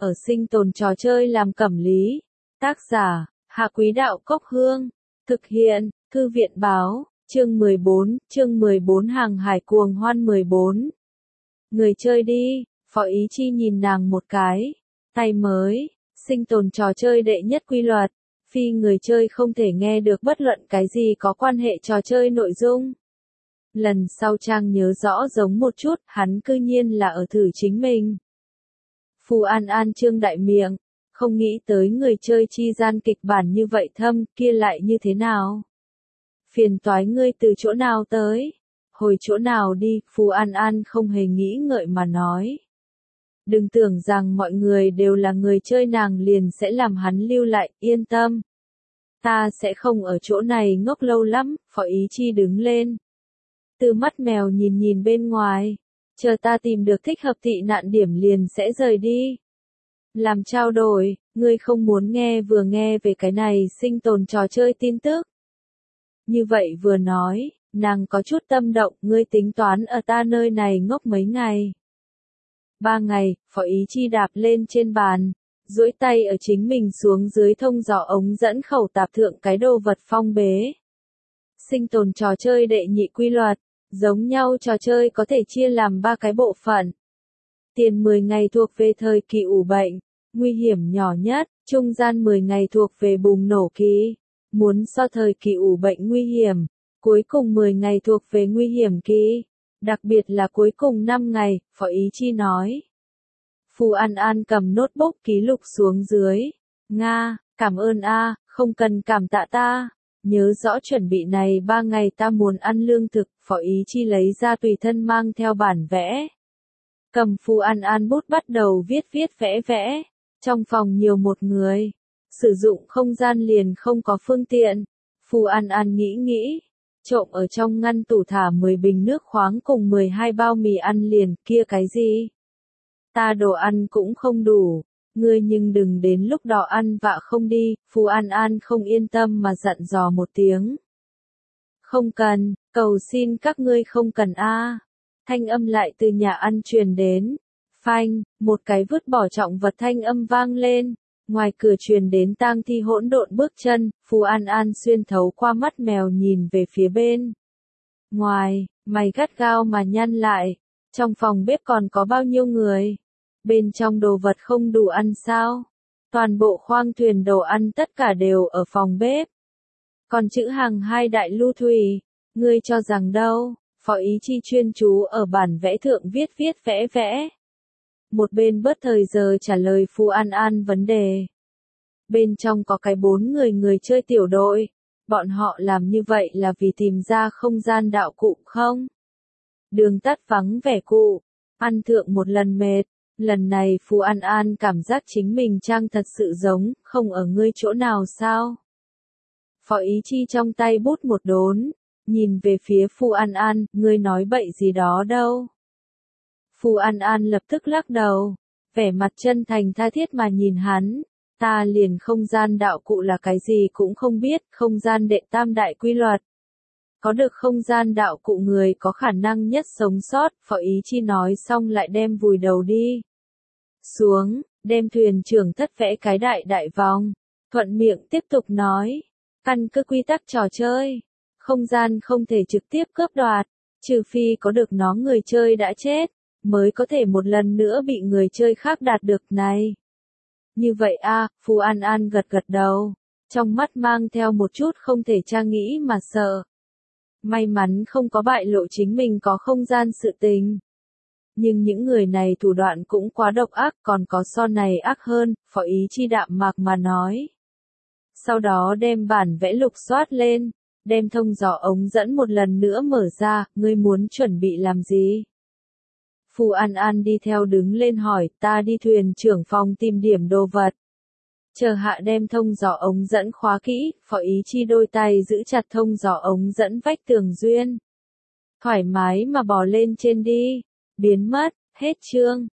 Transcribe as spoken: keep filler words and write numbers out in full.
ở sinh tồn trò chơi làm cẩm lý. Tác giả, Hạ Quý Đạo Cốc Hương. Thực hiện, Thư viện Báo, chương mười bốn, chương mười bốn Hàng hải cuồng hoan mười bốn. Người chơi đi, Phó Ý Chi nhìn nàng một cái. Tay mới, sinh tồn trò chơi đệ nhất quy luật. Phi người chơi không thể nghe được bất luận cái gì có quan hệ trò chơi nội dung. Lần sau Trang nhớ rõ giống một chút, hắn cư nhiên là ở thử chính mình. Phù An An trương đại miệng, không nghĩ tới người chơi chi gian kịch bản như vậy thâm, kia lại như thế nào? Phiền toái ngươi từ chỗ nào tới? Hồi chỗ nào đi, Phù An An không hề nghĩ ngợi mà nói. Đừng tưởng rằng mọi người đều là người chơi, nàng liền sẽ làm hắn lưu lại, yên tâm. Ta sẽ không ở chỗ này ngốc lâu lắm, Phó Ý Chi đứng lên. Từ mắt mèo nhìn nhìn bên ngoài, chờ ta tìm được thích hợp tị nạn điểm liền sẽ rời đi. Làm trao đổi, ngươi không muốn nghe vừa nghe về cái này sinh tồn trò chơi tin tức. Như vậy vừa nói, nàng có chút tâm động, ngươi tính toán ở ta nơi này ngốc mấy ngày. Ba ngày, Phó Ý Chi đạp lên trên bàn, duỗi tay ở chính mình xuống dưới thông gió ống dẫn khẩu tạp thượng cái đồ vật phong bế. Sinh tồn trò chơi đệ nhị quy luật, giống nhau trò chơi có thể chia làm ba cái bộ phận. Tiền mười ngày thuộc về thời kỳ ủ bệnh, nguy hiểm nhỏ nhất, trung gian mười ngày thuộc về bùng nổ kỳ, muốn so thời kỳ ủ bệnh nguy hiểm, cuối cùng mười ngày thuộc về nguy hiểm kỳ, đặc biệt là cuối cùng năm ngày, Phó Ý Chi nói. Phù An An cầm notebook ký lục xuống dưới. Nga, cảm ơn a, không cần cảm tạ ta. Nhớ rõ chuẩn bị này ba ngày ta muốn ăn lương thực, Phó Ý Chi lấy ra tùy thân mang theo bản vẽ. Cầm Phù An An bút bắt đầu viết viết vẽ vẽ. Trong phòng nhiều một người, sử dụng không gian liền không có phương tiện. Phù An An nghĩ nghĩ, trộm ở trong ngăn tủ thả mười bình nước khoáng cùng mười hai bao mì ăn liền, kia cái gì? Ta đồ ăn cũng không đủ, ngươi nhưng đừng đến lúc đó ăn vạ không đi, Phù An An không yên tâm mà dặn dò một tiếng. Không cần, cầu xin các ngươi không cần a. Thanh âm lại từ nhà ăn truyền đến. Phanh, một cái vứt bỏ trọng vật thanh âm vang lên, ngoài cửa truyền đến tang thi hỗn độn bước chân, Phù An An xuyên thấu qua mắt mèo nhìn về phía bên. Ngoài, mày gắt gao mà nhăn lại, trong phòng bếp còn có bao nhiêu người? Bên trong đồ vật không đủ ăn sao? Toàn bộ khoang thuyền đồ ăn tất cả đều ở phòng bếp. Còn chữ hàng hai đại lưu thủy, ngươi cho rằng đâu? Phó Ý Chi chuyên chú ở bản vẽ thượng viết viết vẽ vẽ. Một bên bớt thời giờ trả lời Phù An An vấn đề. Bên trong có cái bốn người người chơi tiểu đội. Bọn họ làm như vậy là vì tìm ra không gian đạo cụ không? Đường tắt vắng vẻ cụ. Ăn thượng một lần mệt. Lần này Phù An An cảm giác chính mình trang thật sự giống, không ở ngươi chỗ nào sao? Phó Ý Chi trong tay bút một đốn. Nhìn về phía Phù An An, ngươi nói bậy gì đó đâu? Phù An An lập tức lắc đầu, vẻ mặt chân thành tha thiết mà nhìn hắn, ta liền không gian đạo cụ là cái gì cũng không biết, không gian đệ tam đại quy luật. Có được không gian đạo cụ người có khả năng nhất sống sót, Phó Ý Chi nói xong lại đem vùi đầu đi. Xuống, đem thuyền trưởng thất vẽ cái đại đại vòng, thuận miệng tiếp tục nói, căn cứ quy tắc trò chơi, không gian không thể trực tiếp cướp đoạt, trừ phi có được nó người chơi đã chết, mới có thể một lần nữa bị người chơi khác đạt được này. Như vậy a, Phù An An gật gật đầu, trong mắt mang theo một chút không thể tra nghĩ mà sợ. May mắn không có bại lộ chính mình có không gian sự tình. Nhưng những người này thủ đoạn cũng quá độc ác, còn có so này ác hơn, Phó Ý Chi đạm mạc mà nói. Sau đó đem bản vẽ lục soát lên, đem thông gió ống dẫn một lần nữa mở ra, ngươi muốn chuẩn bị làm gì? Phù An An đi theo đứng lên hỏi, ta đi thuyền trưởng phòng tìm điểm đồ vật. Chờ hạ đem thông gió ống dẫn khóa kỹ, Phó Ý Chi đôi tay giữ chặt thông gió ống dẫn vách tường duyên. Thoải mái mà bò lên trên đi, biến mất, hết chương.